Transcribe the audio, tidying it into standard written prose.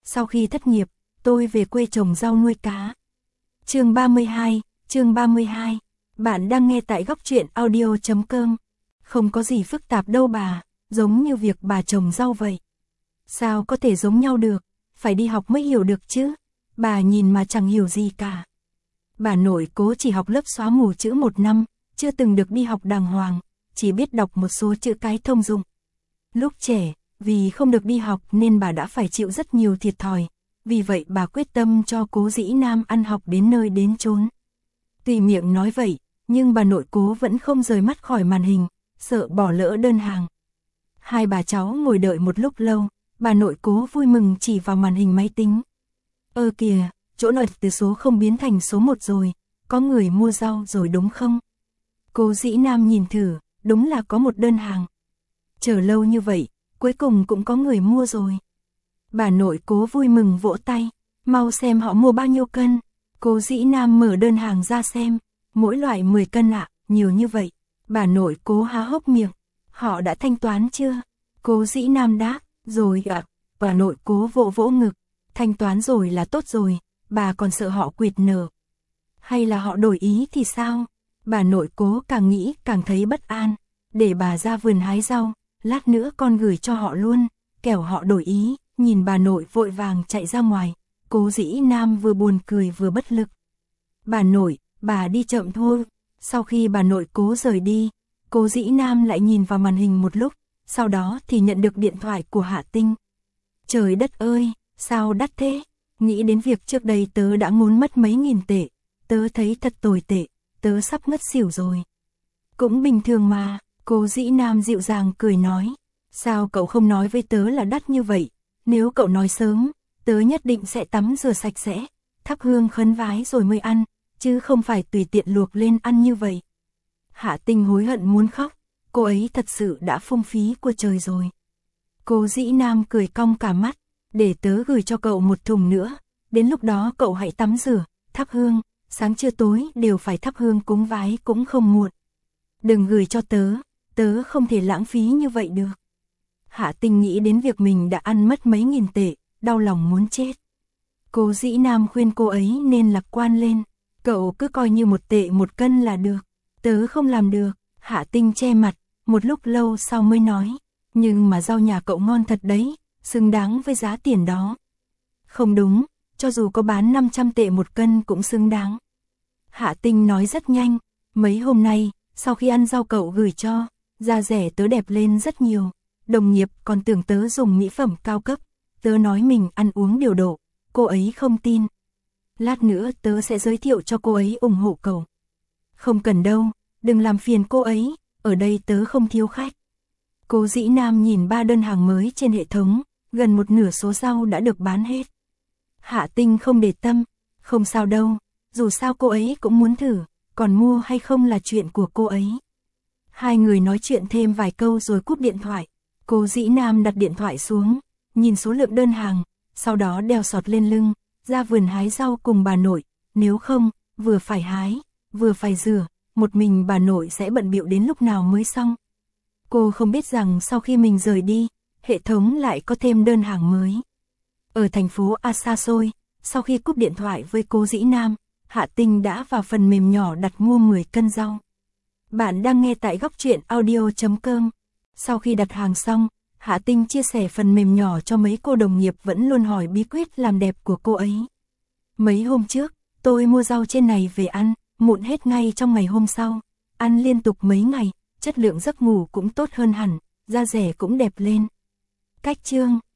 sau khi thất nghiệp, tôi về quê trồng rau nuôi cá. Chương 32. Bạn đang nghe tại góc truyện audio.com. Không có gì phức tạp đâu bà, giống như việc bà trồng rau vậy. Sao có thể giống nhau được, phải đi học mới hiểu được chứ, bà nhìn mà chẳng hiểu gì cả. Bà nội Cố chỉ học lớp xóa mù chữ 1 năm, chưa từng được đi học đàng hoàng, chỉ biết đọc một số chữ cái thông dụng. Lúc trẻ, vì không được đi học nên bà đã phải chịu rất nhiều thiệt thòi, vì vậy bà quyết tâm cho Cố Dĩ Nam ăn học đến nơi đến chốn. Tuy miệng nói vậy, nhưng bà nội Cố vẫn không rời mắt khỏi màn hình, sợ bỏ lỡ đơn hàng. Hai bà cháu ngồi đợi một lúc lâu, bà nội Cố vui mừng chỉ vào màn hình máy tính. Ơ kìa, chỗ này từ số 0 biến thành số 1 rồi, có người mua rau rồi đúng không? Cố Dĩ Nam nhìn thử, đúng là có một đơn hàng. Chờ lâu như vậy, cuối cùng cũng có người mua rồi. Bà nội Cố vui mừng vỗ tay, mau xem họ mua bao nhiêu cân. Cố Dĩ Nam mở đơn hàng ra xem, mỗi loại 10 cân ạ, nhiều như vậy. Bà nội Cố há hốc miệng, họ đã thanh toán chưa? Cố Dĩ Nam đáp, rồi ạ. Bà nội Cố vỗ vỗ ngực, thanh toán rồi là tốt rồi, bà còn sợ họ quỵt nợ. Hay là họ đổi ý thì sao? Bà nội Cố càng nghĩ càng thấy bất an, để bà ra vườn hái rau, lát nữa con gửi cho họ luôn, kẻo họ đổi ý. Nhìn bà nội vội vàng chạy ra ngoài, Cố Dĩ Nam vừa buồn cười vừa bất lực. Bà nội, bà đi chậm thôi. Sau khi bà nội Cố rời đi, Cố Dĩ Nam lại nhìn vào màn hình một lúc, sau đó thì nhận được điện thoại của Hạ Tinh. Trời đất ơi, sao đắt thế? Nghĩ đến việc trước đây tớ đã ngốn mất mấy nghìn tệ, tớ thấy thật tồi tệ, tớ sắp ngất xỉu rồi. Cũng bình thường mà, Cố Dĩ Nam dịu dàng cười nói. Sao cậu không nói với tớ là đắt như vậy? Nếu cậu nói sớm, tớ nhất định sẽ tắm rửa sạch sẽ, thắp hương khấn vái rồi mới ăn, chứ không phải tùy tiện luộc lên ăn như vậy. Hạ Tinh hối hận muốn khóc, cô ấy thật sự đã phung phí của trời rồi. Cố Dĩ Nam cười cong cả mắt, để tớ gửi cho cậu một thùng nữa, đến lúc đó cậu hãy tắm rửa, thắp hương, sáng trưa tối đều phải thắp hương cúng vái cũng không muộn. Đừng gửi cho tớ, tớ không thể lãng phí như vậy được. Hạ Tinh nghĩ đến việc mình đã ăn mất mấy nghìn tệ, đau lòng muốn chết. Cố Dĩ Nam khuyên cô ấy nên lạc quan lên, cậu cứ coi như 1 tệ 1 cân là được, tớ không làm được. Hạ Tinh che mặt, một lúc lâu sau mới nói, nhưng mà rau nhà cậu ngon thật đấy, xứng đáng với giá tiền đó. Không đúng, cho dù có bán 500 tệ 1 cân cũng xứng đáng. Hạ Tinh nói rất nhanh, mấy hôm nay, sau khi ăn rau cậu gửi cho, da rẻ tớ đẹp lên rất nhiều. Đồng nghiệp còn tưởng tớ dùng mỹ phẩm cao cấp, tớ nói mình ăn uống điều độ, cô ấy không tin. Lát nữa tớ sẽ giới thiệu cho cô ấy ủng hộ cậu. Không cần đâu, đừng làm phiền cô ấy, ở đây tớ không thiếu khách. Cố Dĩ Nam nhìn 3 đơn hàng mới trên hệ thống, gần một nửa số rau đã được bán hết. Hạ Tinh không để tâm, không sao đâu, dù sao cô ấy cũng muốn thử, còn mua hay không là chuyện của cô ấy. Hai người nói chuyện thêm vài câu rồi cúp điện thoại. Cố Dĩ Nam đặt điện thoại xuống, nhìn số lượng đơn hàng, sau đó đeo sọt lên lưng, ra vườn hái rau cùng bà nội, nếu không, vừa phải hái, vừa phải rửa, một mình bà nội sẽ bận bịu đến lúc nào mới xong. Cô không biết rằng sau khi mình rời đi, hệ thống lại có thêm đơn hàng mới. Ở thành phố xa xôi, sau khi cúp điện thoại với Cố Dĩ Nam, Hạ Tinh đã vào phần mềm nhỏ đặt mua 10 cân rau. Bạn đang nghe tại góc truyện audio.com. Sau khi đặt hàng xong, Hạ Tinh chia sẻ phần mềm nhỏ cho mấy cô đồng nghiệp vẫn luôn hỏi bí quyết làm đẹp của cô ấy. Mấy hôm trước, tôi mua rau trên này về ăn, mụn hết ngay trong ngày hôm sau. Ăn liên tục mấy ngày, chất lượng giấc ngủ cũng tốt hơn hẳn, da rẻ cũng đẹp lên. Cách chương